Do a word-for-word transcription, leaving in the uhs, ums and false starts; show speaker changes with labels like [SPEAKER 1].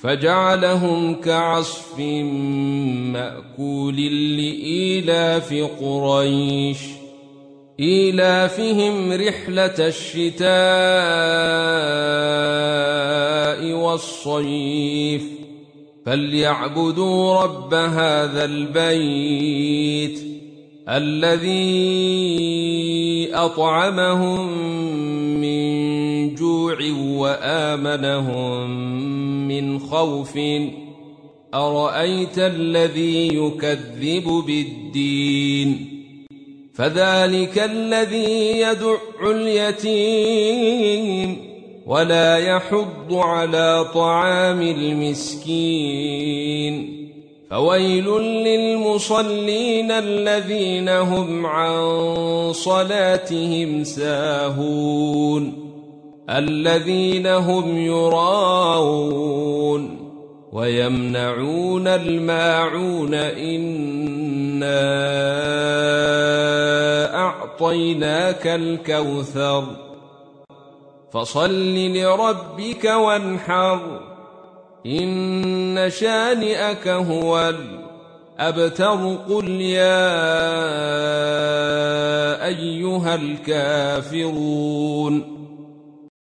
[SPEAKER 1] فجعلهم كعصف مأكول لإيلاف قريش إيلافهم رحلة الشتاء والصيف فليعبدوا رب هذا البيت الذي أطعمهم من جوع وآمنهم من خوف أرأيت الذي يكذب بالدين فذلك الذي يدع اليتيم ولا يحض على طعام المسكين فويل للمصلين الذين هم عن صلاتهم ساهون الذين هم يراءون ويمنعون الماعون إنا أعطيناك الكوثر فصل لربك وانحر إن شانئك هو الأبتر قل يا أيها الكافرون